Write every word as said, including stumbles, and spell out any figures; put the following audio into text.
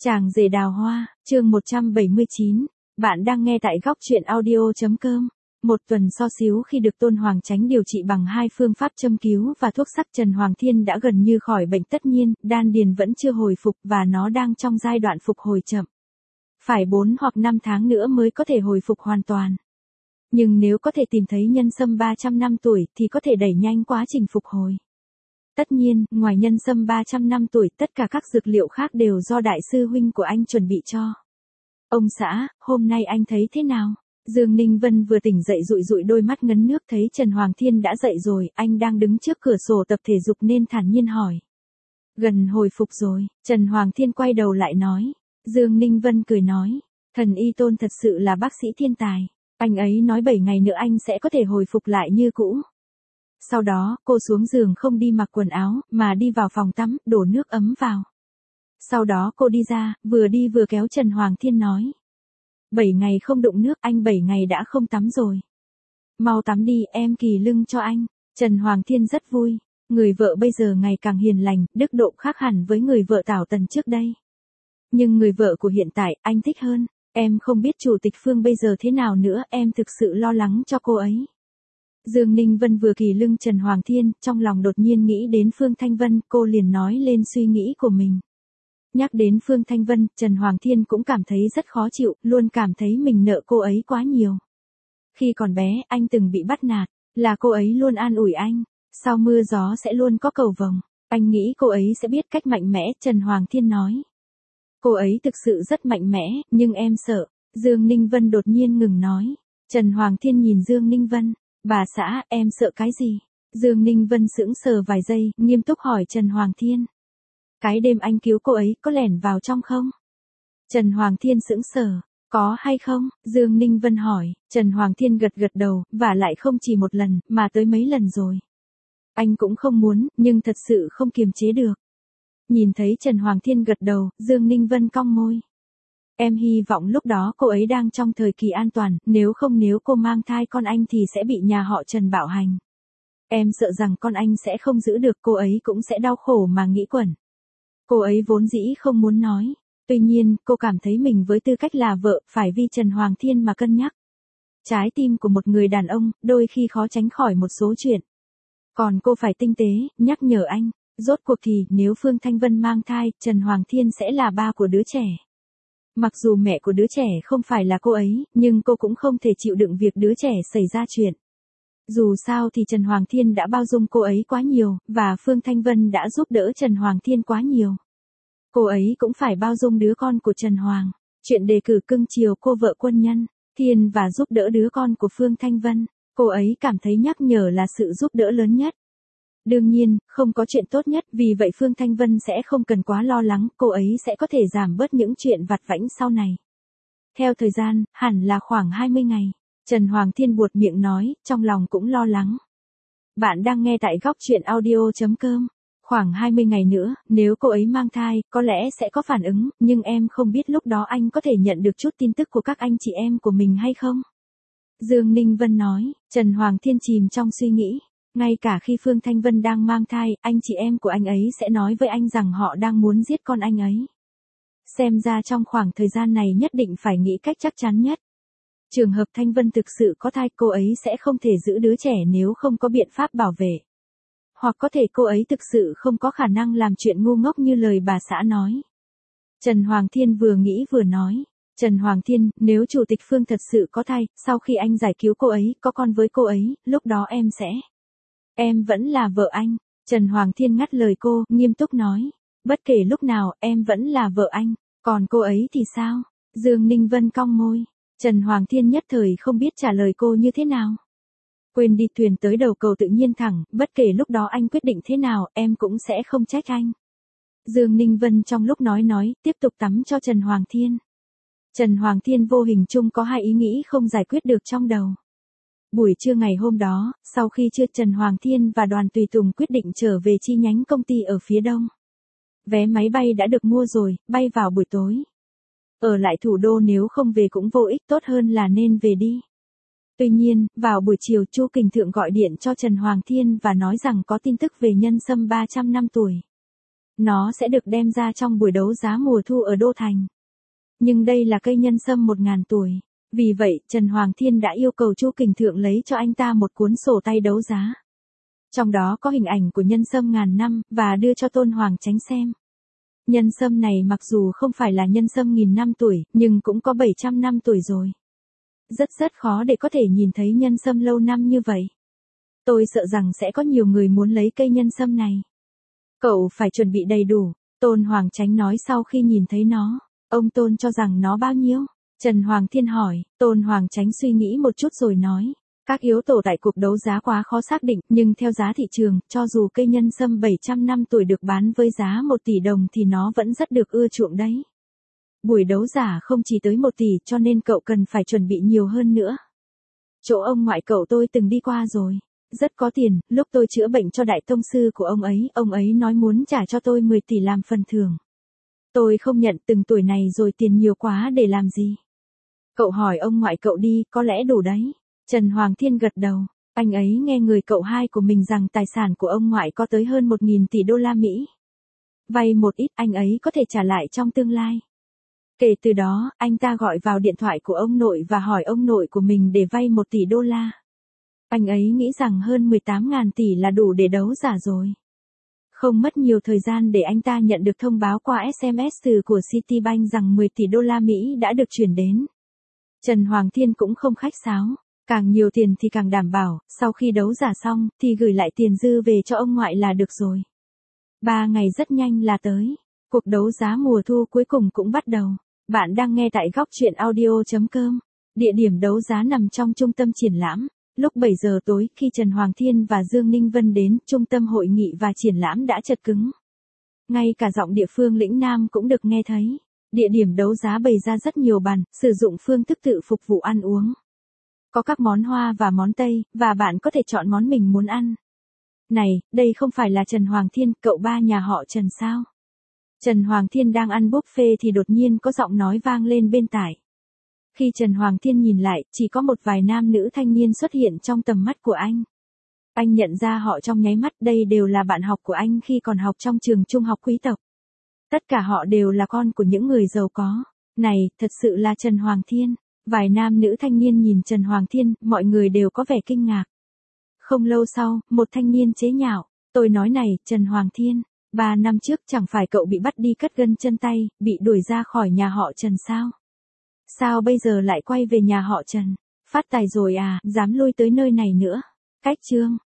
Chàng rể đào hoa, chương một trăm bảy mươi chín. Bạn đang nghe tại góc truyện audio chấm com. Một tuần so xíu khi được Tôn Hoàng Chánh điều trị bằng hai phương pháp châm cứu và thuốc sắc, Trần Hoàng Thiên đã gần như khỏi bệnh. Tất nhiên, đan điền vẫn chưa hồi phục và nó đang trong giai đoạn phục hồi chậm. Phải bốn hoặc năm tháng nữa mới có thể hồi phục hoàn toàn. Nhưng nếu có thể tìm thấy nhân sâm ba trăm năm tuổi thì có thể đẩy nhanh quá trình phục hồi. Tất nhiên, ngoài nhân sâm ba trăm năm tuổi, tất cả các dược liệu khác đều do đại sư huynh của anh chuẩn bị cho. Ông xã, hôm nay anh thấy thế nào? Dương Ninh Vân vừa tỉnh dậy dụi dụi đôi mắt ngấn nước, thấy Trần Hoàng Thiên đã dậy rồi, anh đang đứng trước cửa sổ tập thể dục nên thản nhiên hỏi. Gần hồi phục rồi, Trần Hoàng Thiên quay đầu lại nói. Dương Ninh Vân cười nói, thần y Tôn thật sự là bác sĩ thiên tài, anh ấy nói bảy ngày nữa anh sẽ có thể hồi phục lại như cũ. Sau đó, cô xuống giường không đi mặc quần áo, mà đi vào phòng tắm, đổ nước ấm vào. Sau đó cô đi ra, vừa đi vừa kéo Trần Hoàng Thiên nói. Bảy ngày không đụng nước, anh bảy ngày đã không tắm rồi. Mau tắm đi, em kỳ lưng cho anh. Trần Hoàng Thiên rất vui. Người vợ bây giờ ngày càng hiền lành, đức độ khác hẳn với người vợ Tảo Tần trước đây. Nhưng người vợ của hiện tại, anh thích hơn. Em không biết Chủ tịch Phương bây giờ thế nào nữa, em thực sự lo lắng cho cô ấy. Dương Ninh Vân vừa kỳ lưng Trần Hoàng Thiên, trong lòng đột nhiên nghĩ đến Phương Thanh Vân, cô liền nói lên suy nghĩ của mình. Nhắc đến Phương Thanh Vân, Trần Hoàng Thiên cũng cảm thấy rất khó chịu, luôn cảm thấy mình nợ cô ấy quá nhiều. Khi còn bé, anh từng bị bắt nạt, là cô ấy luôn an ủi anh, sau mưa gió sẽ luôn có cầu vồng, anh nghĩ cô ấy sẽ biết cách mạnh mẽ, Trần Hoàng Thiên nói. Cô ấy thực sự rất mạnh mẽ, nhưng em sợ. Dương Ninh Vân đột nhiên ngừng nói. Trần Hoàng Thiên nhìn Dương Ninh Vân. Bà xã, em sợ cái gì? Dương Ninh Vân sững sờ vài giây, nghiêm túc hỏi Trần Hoàng Thiên. Cái đêm anh cứu cô ấy, có lẻn vào trong không? Trần Hoàng Thiên sững sờ. Có hay không? Dương Ninh Vân hỏi. Trần Hoàng Thiên gật gật đầu, và lại không chỉ một lần, mà tới mấy lần rồi. Anh cũng không muốn, nhưng thật sự không kiềm chế được. Nhìn thấy Trần Hoàng Thiên gật đầu, Dương Ninh Vân cong môi. Em hy vọng lúc đó cô ấy đang trong thời kỳ an toàn, nếu không nếu cô mang thai con anh thì sẽ bị nhà họ Trần bạo hành. Em sợ rằng con anh sẽ không giữ được, cô ấy cũng sẽ đau khổ mà nghĩ quẩn. Cô ấy vốn dĩ không muốn nói. Tuy nhiên, cô cảm thấy mình với tư cách là vợ, phải vì Trần Hoàng Thiên mà cân nhắc. Trái tim của một người đàn ông, đôi khi khó tránh khỏi một số chuyện. Còn cô phải tinh tế, nhắc nhở anh. Rốt cuộc thì, nếu Phương Thanh Vân mang thai, Trần Hoàng Thiên sẽ là ba của đứa trẻ. Mặc dù mẹ của đứa trẻ không phải là cô ấy, nhưng cô cũng không thể chịu đựng việc đứa trẻ xảy ra chuyện. Dù sao thì Trần Hoàng Thiên đã bao dung cô ấy quá nhiều, và Phương Thanh Vân đã giúp đỡ Trần Hoàng Thiên quá nhiều. Cô ấy cũng phải bao dung đứa con của Trần Hoàng. Chuyện đề cử cưng chiều cô vợ quân nhân, Thiên và giúp đỡ đứa con của Phương Thanh Vân, cô ấy cảm thấy nhắc nhở là sự giúp đỡ lớn nhất. Đương nhiên, không có chuyện tốt nhất, vì vậy Phương Thanh Vân sẽ không cần quá lo lắng, cô ấy sẽ có thể giảm bớt những chuyện vặt vãnh sau này. Theo thời gian, hẳn là khoảng hai mươi ngày, Trần Hoàng Thiên buột miệng nói, trong lòng cũng lo lắng. Bạn đang nghe tại góc truyện audio chấm com. Khoảng hai mươi ngày nữa, nếu cô ấy mang thai, có lẽ sẽ có phản ứng, nhưng em không biết lúc đó anh có thể nhận được chút tin tức của các anh chị em của mình hay không? Dương Ninh Vân nói. Trần Hoàng Thiên chìm trong suy nghĩ. Ngay cả khi Phương Thanh Vân đang mang thai, anh chị em của anh ấy sẽ nói với anh rằng họ đang muốn giết con anh ấy. Xem ra trong khoảng thời gian này nhất định phải nghĩ cách chắc chắn nhất. Trường hợp Thanh Vân thực sự có thai, cô ấy sẽ không thể giữ đứa trẻ nếu không có biện pháp bảo vệ. Hoặc có thể cô ấy thực sự không có khả năng làm chuyện ngu ngốc như lời bà xã nói. Trần Hoàng Thiên vừa nghĩ vừa nói. Trần Hoàng Thiên, nếu Chủ tịch Phương thật sự có thai, sau khi anh giải cứu cô ấy, có con với cô ấy, lúc đó em sẽ... Em vẫn là vợ anh. Trần Hoàng Thiên ngắt lời cô, nghiêm túc nói. Bất kể lúc nào, em vẫn là vợ anh. Còn cô ấy thì sao? Dương Ninh Vân cong môi. Trần Hoàng Thiên nhất thời không biết trả lời cô như thế nào. Quên đi, thuyền tới đầu cầu tự nhiên thẳng, bất kể lúc đó anh quyết định thế nào, em cũng sẽ không trách anh. Dương Ninh Vân trong lúc nói nói, tiếp tục tắm cho Trần Hoàng Thiên. Trần Hoàng Thiên vô hình chung có hai ý nghĩ không giải quyết được trong đầu. Buổi trưa ngày hôm đó, sau khi trưa, Trần Hoàng Thiên và đoàn tùy tùng quyết định trở về chi nhánh công ty ở phía đông. Vé máy bay đã được mua rồi, bay vào buổi tối. Ở lại thủ đô nếu không về cũng vô ích, tốt hơn là nên về đi. Tuy nhiên, vào buổi chiều, Chu Kình Thượng gọi điện cho Trần Hoàng Thiên và nói rằng có tin tức về nhân sâm ba trăm năm tuổi. Nó sẽ được đem ra trong buổi đấu giá mùa thu ở Đô Thành. Nhưng đây là cây nhân sâm một ngàn tuổi. Vì vậy, Trần Hoàng Thiên đã yêu cầu Chu Kình Thượng lấy cho anh ta một cuốn sổ tay đấu giá. Trong đó có hình ảnh của nhân sâm ngàn năm, và đưa cho Tôn Hoàng Chánh xem. Nhân sâm này mặc dù không phải là nhân sâm nghìn năm tuổi, nhưng cũng có bảy trăm năm tuổi rồi. Rất rất khó để có thể nhìn thấy nhân sâm lâu năm như vậy. Tôi sợ rằng sẽ có nhiều người muốn lấy cây nhân sâm này. Cậu phải chuẩn bị đầy đủ, Tôn Hoàng Chánh nói sau khi nhìn thấy nó. Ông Tôn cho rằng nó bao nhiêu? Trần Hoàng Thiên hỏi, Tôn Hoàng Chánh suy nghĩ một chút rồi nói. Các yếu tố tại cuộc đấu giá quá khó xác định, nhưng theo giá thị trường, cho dù cây nhân sâm bảy trăm năm tuổi được bán với giá một tỷ đồng thì nó vẫn rất được ưa chuộng đấy. Buổi đấu giá không chỉ tới một tỷ cho nên cậu cần phải chuẩn bị nhiều hơn nữa. Chỗ ông ngoại cậu tôi từng đi qua rồi. Rất có tiền, lúc tôi chữa bệnh cho đại tông sư của ông ấy, ông ấy nói muốn trả cho tôi mười tỷ làm phần thưởng. Tôi không nhận, từng tuổi này rồi tiền nhiều quá để làm gì. Cậu hỏi ông ngoại cậu đi, có lẽ đủ đấy. Trần Hoàng Thiên gật đầu, anh ấy nghe người cậu hai của mình rằng tài sản của ông ngoại có tới hơn một nghìn tỷ đô la Mỹ. Vay một ít anh ấy có thể trả lại trong tương lai. Kể từ đó, anh ta gọi vào điện thoại của ông nội và hỏi ông nội của mình để vay một tỷ đô la. Anh ấy nghĩ rằng hơn mười tám nghìn tỷ là đủ để đấu giá rồi. Không mất nhiều thời gian để anh ta nhận được thông báo qua ét em ét từ của Citibank rằng mười tỷ đô la Mỹ đã được chuyển đến. Trần Hoàng Thiên cũng không khách sáo, càng nhiều tiền thì càng đảm bảo, sau khi đấu giá xong thì gửi lại tiền dư về cho ông ngoại là được rồi. Ba ngày rất nhanh là tới, cuộc đấu giá mùa thu cuối cùng cũng bắt đầu. Bạn đang nghe tại góc truyện audio chấm com. Địa điểm đấu giá nằm trong trung tâm triển lãm. Lúc bảy giờ tối, khi Trần Hoàng Thiên và Dương Ninh Vân đến, trung tâm hội nghị và triển lãm đã chật cứng. Ngay cả giọng địa phương lĩnh Nam cũng được nghe thấy. Địa điểm đấu giá bày ra rất nhiều bàn, sử dụng phương thức tự phục vụ ăn uống. Có các món Hoa và món Tây, và bạn có thể chọn món mình muốn ăn. Này, đây không phải là Trần Hoàng Thiên, cậu ba nhà họ Trần sao? Trần Hoàng Thiên đang ăn buffet thì đột nhiên có giọng nói vang lên bên tai. Khi Trần Hoàng Thiên nhìn lại, chỉ có một vài nam nữ thanh niên xuất hiện trong tầm mắt của anh. Anh nhận ra họ trong nháy mắt, đây đều là bạn học của anh khi còn học trong trường trung học quý tộc. Tất cả họ đều là con của những người giàu có. Này, thật sự là Trần Hoàng Thiên. Vài nam nữ thanh niên nhìn Trần Hoàng Thiên, mọi người đều có vẻ kinh ngạc. Không lâu sau, một thanh niên chế nhạo. Tôi nói này, Trần Hoàng Thiên, ba năm trước chẳng phải cậu bị bắt đi cắt gân chân tay, bị đuổi ra khỏi nhà họ Trần sao? Sao bây giờ lại quay về nhà họ Trần? Phát tài rồi à, dám lui tới nơi này nữa. Cách chương.